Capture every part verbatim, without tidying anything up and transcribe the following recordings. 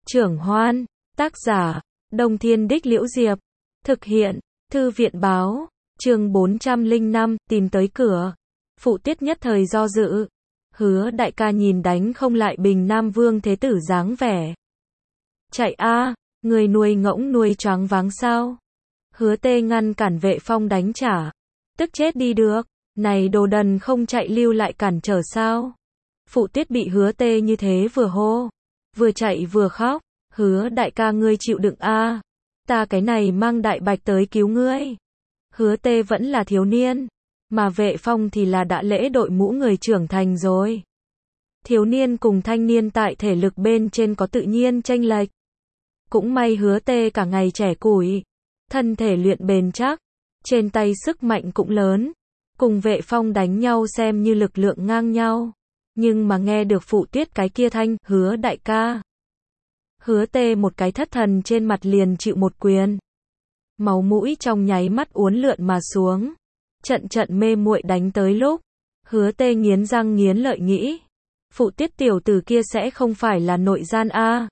Trưởng Hoan, tác giả, Đông Thiên Đích Liễu Diệp, thực hiện, Thư viện báo, chương bốn trăm lẻ năm, tìm tới cửa. Phụ Tiết nhất thời do dự. Hứa đại ca nhìn đánh không lại Bình Nam Vương Thế Tử dáng vẻ. Chạy a, người nuôi ngỗng nuôi choáng váng sao? Hứa Tê ngăn cản Vệ Phong đánh trả. Tức chết đi được, này đồ đần không chạy lưu lại cản trở sao? Phụ Tiết bị Hứa Tê như thế vừa hô, vừa chạy vừa khóc. Hứa đại ca ngươi chịu đựng a, ta cái này mang Đại Bạch tới cứu ngươi. Hứa Tê vẫn là thiếu niên, mà Vệ Phong thì là đã lễ đội mũ người trưởng thành rồi. Thiếu niên cùng thanh niên tại thể lực bên trên có tự nhiên chênh lệch. Cũng may Hứa Tê cả ngày trẻ củi, thân thể luyện bền chắc, trên tay sức mạnh cũng lớn, cùng Vệ Phong đánh nhau xem như lực lượng ngang nhau. Nhưng mà nghe được Phụ Tiết cái kia thanh, Hứa đại ca. Hứa Tê một cái thất thần trên mặt liền chịu một quyền. Máu mũi trong nháy mắt uốn lượn mà xuống. Trận trận mê muội đánh tới lúc. Hứa Tê nghiến răng nghiến lợi nghĩ. Phụ Tiết tiểu tử kia sẽ không phải là nội gian a?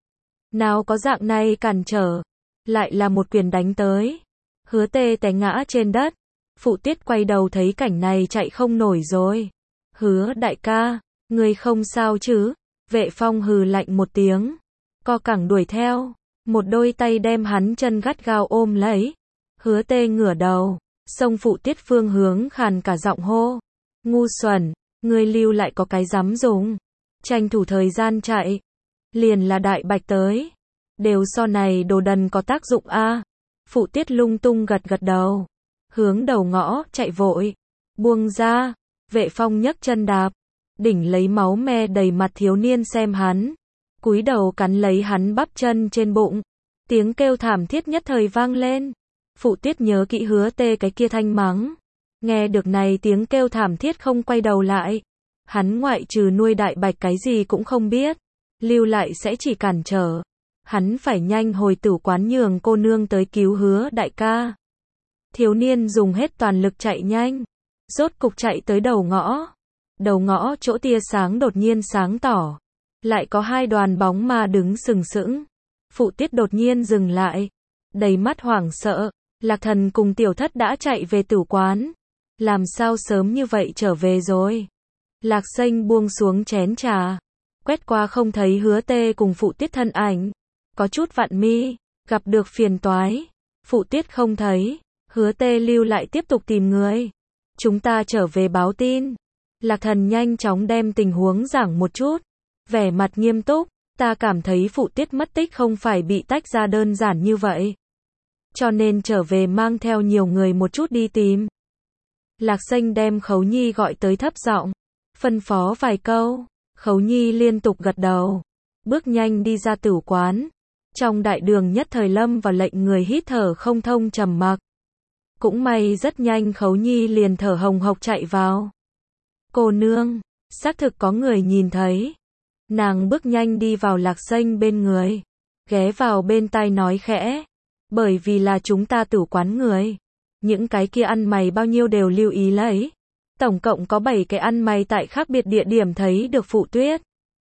Nào có dạng này cản trở. Lại là một quyền đánh tới. Hứa Tê té ngã trên đất. Phụ Tiết quay đầu thấy cảnh này chạy không nổi rồi. Hứa đại ca, người không sao chứ? Vệ Phong hừ lạnh một tiếng. Co cẳng đuổi theo, một đôi tay đem hắn chân gắt gao ôm lấy. Hứa Tê ngửa đầu, xông Phụ Tiết phương hướng khàn cả giọng hô. Ngu xuẩn, ngươi lưu lại có cái dám dùng. Tranh thủ thời gian chạy. Liền là Đại Bạch tới. Đều so này đồ đần có tác dụng a. Phụ Tiết lung tung gật gật đầu. Hướng đầu ngõ, chạy vội. Buông ra, Vệ Phong nhấc chân đạp. Đỉnh lấy máu me đầy mặt thiếu niên xem hắn. Cúi đầu cắn lấy hắn bắp chân trên bụng. Tiếng kêu thảm thiết nhất thời vang lên. Phụ Tiết nhớ kỹ Hứa Tê cái kia thanh mắng. Nghe được này tiếng kêu thảm thiết không quay đầu lại. Hắn ngoại trừ nuôi Đại Bạch cái gì cũng không biết. Lưu lại sẽ chỉ cản trở. Hắn phải nhanh hồi tử quán nhường cô nương tới cứu Hứa đại ca. Thiếu niên dùng hết toàn lực chạy nhanh. Rốt cục chạy tới đầu ngõ. Đầu ngõ chỗ tia sáng đột nhiên sáng tỏ. Lại có hai đoàn bóng ma đứng sừng sững. Phụ Tiết đột nhiên dừng lại. Đầy mắt hoảng sợ. Lạc Thần cùng Tiểu Thất đã chạy về tử quán. Làm sao sớm như vậy trở về rồi? Lạc Xanh buông xuống chén trà. Quét qua không thấy Hứa Tê cùng Phụ Tiết thân ảnh. Có chút vặn mi. Gặp được phiền toái. Phụ Tiết không thấy. Hứa Tê lưu lại tiếp tục tìm người. Chúng ta trở về báo tin. Lạc Thần nhanh chóng đem tình huống giảng một chút. Vẻ mặt nghiêm túc, ta cảm thấy Phụ Tiết mất tích không phải bị tách ra đơn giản như vậy. Cho nên trở về mang theo nhiều người một chút đi tìm. Lạc Xanh đem Khấu Nhi gọi tới thấp giọng, phân phó vài câu. Khấu Nhi liên tục gật đầu, bước nhanh đi ra tử quán. Trong đại đường nhất thời lâm vào lệnh người hít thở không thông trầm mặc. Cũng may rất nhanh Khấu Nhi liền thở hồng hộc chạy vào. Cô nương, xác thực có người nhìn thấy. Nàng bước nhanh đi vào Lạc Xanh bên người, ghé vào bên tai nói khẽ, bởi vì là chúng ta tử quán người, những cái kia ăn mày bao nhiêu đều lưu ý lấy. Tổng cộng có bảy cái ăn mày tại khác biệt địa điểm thấy được Phụ Tuyết.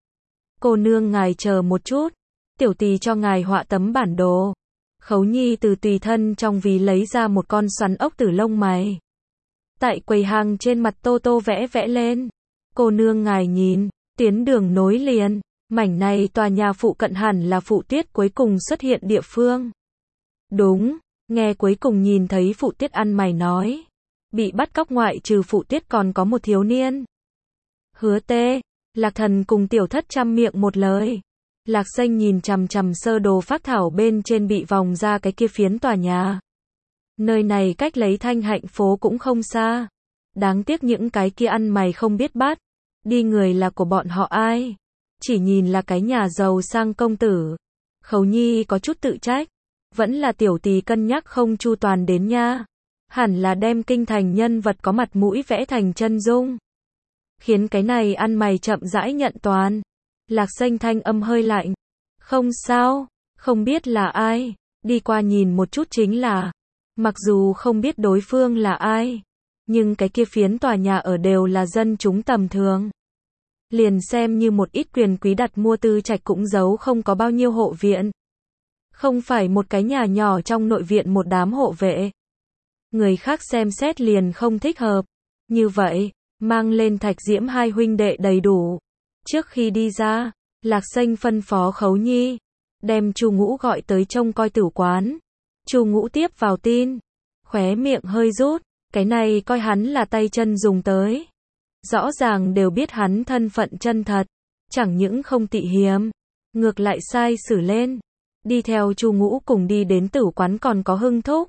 Cô nương ngài chờ một chút, tiểu tỳ cho ngài họa tấm bản đồ. Khấu Nhi từ tùy thân trong ví lấy ra một con xoắn ốc tử lông mày. Tại quầy hàng trên mặt tô tô vẽ vẽ lên. Cô nương ngài nhìn. Tiến đường nối liền, mảnh này tòa nhà phụ cận hẳn là Phụ Tiết cuối cùng xuất hiện địa phương. Đúng, nghe cuối cùng nhìn thấy Phụ Tiết ăn mày nói. Bị bắt cóc ngoại trừ Phụ Tiết còn có một thiếu niên. Hứa Tê, Lạc Thần cùng Tiểu Thất chăm miệng một lời. Lạc Xanh nhìn chằm chằm sơ đồ phác thảo bên trên bị vòng ra cái kia phiến tòa nhà. Nơi này cách lấy Thanh Hạnh phố cũng không xa. Đáng tiếc những cái kia ăn mày không biết bắt. Đi người là của bọn họ ai? Chỉ nhìn là cái nhà giàu sang công tử. Khấu Nhi có chút tự trách. Vẫn là tiểu tỳ cân nhắc không chu toàn đến nha. Hẳn là đem kinh thành nhân vật có mặt mũi vẽ thành chân dung. Khiến cái này ăn mày chậm rãi nhận toàn. Lạc Xanh thanh âm hơi lạnh. Không sao, không biết là ai. Đi qua nhìn một chút chính là. Mặc dù không biết đối phương là ai. Nhưng cái kia phiến tòa nhà ở đều là dân chúng tầm thường. Liền xem như một ít quyền quý đặt mua tư trạch cũng giấu không có bao nhiêu hộ viện. Không phải một cái nhà nhỏ trong nội viện một đám hộ vệ. Người khác xem xét liền không thích hợp. Như vậy, mang lên Thạch Diễm hai huynh đệ đầy đủ. Trước khi đi ra, Lạc Xanh phân phó Khấu Nhi, đem Chu Ngũ gọi tới trông coi tử quán. Chu Ngũ tiếp vào tin, khóe miệng hơi rút, cái này coi hắn là tay chân dùng tới. Rõ ràng đều biết hắn thân phận chân thật, chẳng những không tị hiềm, ngược lại sai xử lên. Đi theo Chu Ngũ cùng đi đến tử quán còn có Hưng Thúc.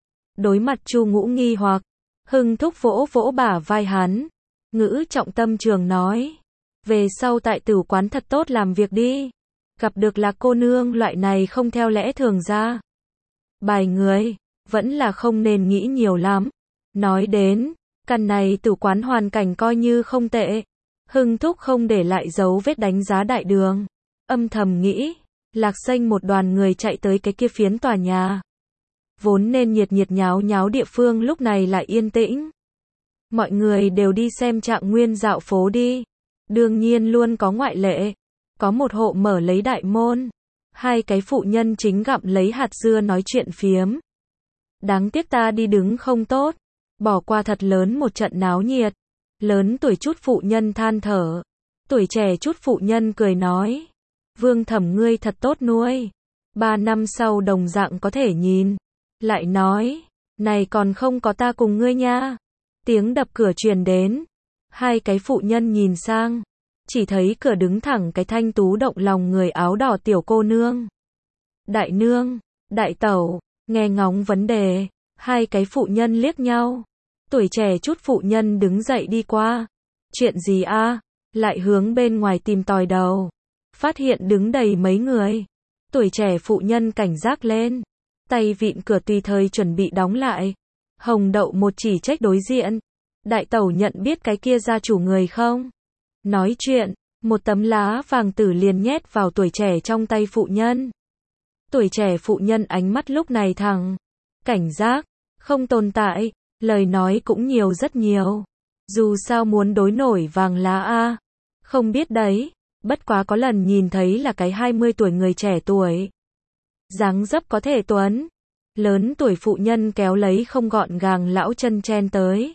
Đối mặt Chu Ngũ nghi hoặc, Hưng Thúc vỗ vỗ bả vai hắn, ngữ trọng tâm trường nói, về sau tại tử quán thật tốt làm việc đi, gặp được Lạc cô nương loại này không theo lẽ thường ra. Bài người, vẫn là không nên nghĩ nhiều lắm. Nói đến, căn này tử quán hoàn cảnh coi như không tệ. Hưng Thúc không để lại dấu vết đánh giá đại đường. Âm thầm nghĩ, Lạc Xanh một đoàn người chạy tới cái kia phiến tòa nhà. Vốn nên nhiệt nhiệt nháo nháo địa phương lúc này lại yên tĩnh. Mọi người đều đi xem Trạng Nguyên dạo phố đi. Đương nhiên luôn có ngoại lệ. Có một hộ mở lấy đại môn. Hai cái phụ nhân chính gặm lấy hạt dưa nói chuyện phiếm. Đáng tiếc ta đi đứng không tốt. Bỏ qua thật lớn một trận náo nhiệt. Lớn tuổi chút phụ nhân than thở. Tuổi trẻ chút phụ nhân cười nói. Vương Thẩm ngươi thật tốt nuôi. Ba năm sau đồng dạng có thể nhìn. Lại nói. Này còn không có ta cùng ngươi nha. Tiếng đập cửa truyền đến. Hai cái phụ nhân nhìn sang. Chỉ thấy cửa đứng thẳng cái thanh tú động lòng người áo đỏ tiểu cô nương. Đại nương, đại tẩu, nghe ngóng vấn đề. Hai cái phụ nhân liếc nhau. Tuổi trẻ chút phụ nhân đứng dậy đi qua. Chuyện gì a? Lại hướng bên ngoài tìm tòi đầu. Phát hiện đứng đầy mấy người. Tuổi trẻ phụ nhân cảnh giác lên. Tay vịn cửa tùy thời chuẩn bị đóng lại. Hồng Đậu một chỉ trách đối diện. Đại tẩu nhận biết cái kia gia chủ người không? Nói chuyện, một tấm lá vàng tử liền nhét vào tuổi trẻ trong tay phụ nhân. Tuổi trẻ phụ nhân ánh mắt lúc này thẳng. Cảnh giác, không tồn tại, lời nói cũng nhiều rất nhiều. Dù sao muốn đối nổi vàng lá a. Không biết đấy, bất quá có lần nhìn thấy là cái hai mươi tuổi người trẻ tuổi. Dáng dấp có thể tuấn. Lớn tuổi phụ nhân kéo lấy không gọn gàng lão chân chen tới.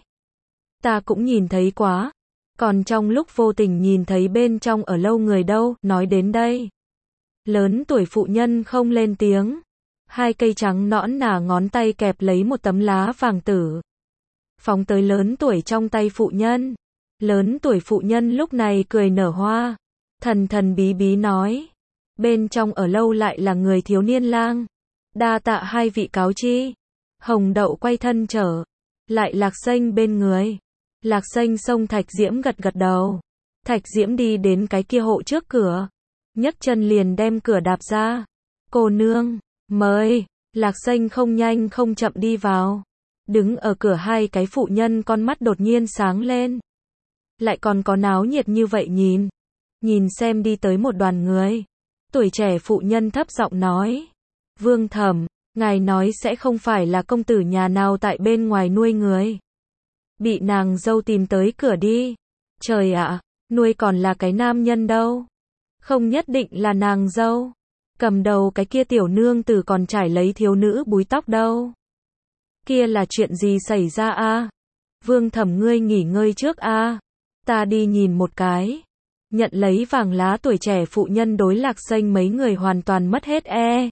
Ta cũng nhìn thấy quá. Còn trong lúc vô tình nhìn thấy bên trong ở lâu người đâu, nói đến đây. Lớn tuổi phụ nhân không lên tiếng. Hai cây trắng nõn nà ngón tay kẹp lấy một tấm lá vàng tử. Phóng tới lớn tuổi trong tay phụ nhân. Lớn tuổi phụ nhân lúc này cười nở hoa. Thần thần bí bí nói. Bên trong ở lâu lại là người thiếu niên lang. Đa tạ hai vị cáo chi. Hồng Đậu quay thân trở. Lại Lạc Xanh bên người. Lạc Xanh xông Thạch Diễm gật gật đầu. Thạch Diễm đi đến cái kia hộ trước cửa. Nhấc chân liền đem cửa đạp ra. Cô nương, mời. Lạc Xanh không nhanh không chậm đi vào. Đứng ở cửa hai cái phụ nhân con mắt đột nhiên sáng lên. Lại còn có náo nhiệt như vậy nhìn. Nhìn xem đi tới một đoàn người. Tuổi trẻ phụ nhân thấp giọng nói. Vương Thẩm, ngài nói sẽ không phải là công tử nhà nào tại bên ngoài nuôi người. Bị nàng dâu tìm tới cửa đi. Trời ạ, nuôi còn là cái nam nhân đâu. Không nhất định là nàng dâu. Cầm đầu cái kia tiểu nương tử còn trải lấy thiếu nữ búi tóc đâu. Kia là chuyện gì xảy ra a? Vương Thẩm ngươi nghỉ ngơi trước a. Ta đi nhìn một cái. Nhận lấy vàng lá tuổi trẻ phụ nhân đối Lạc Xanh mấy người hoàn toàn mất hết e.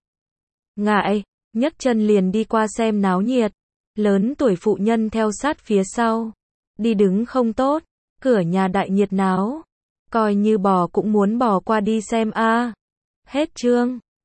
Ngại, nhấc chân liền đi qua xem náo nhiệt. Lớn tuổi phụ nhân theo sát phía sau. Đi đứng không tốt. Cửa nhà đại nhiệt náo. Coi như bò cũng muốn bò qua đi xem a. Hết chương.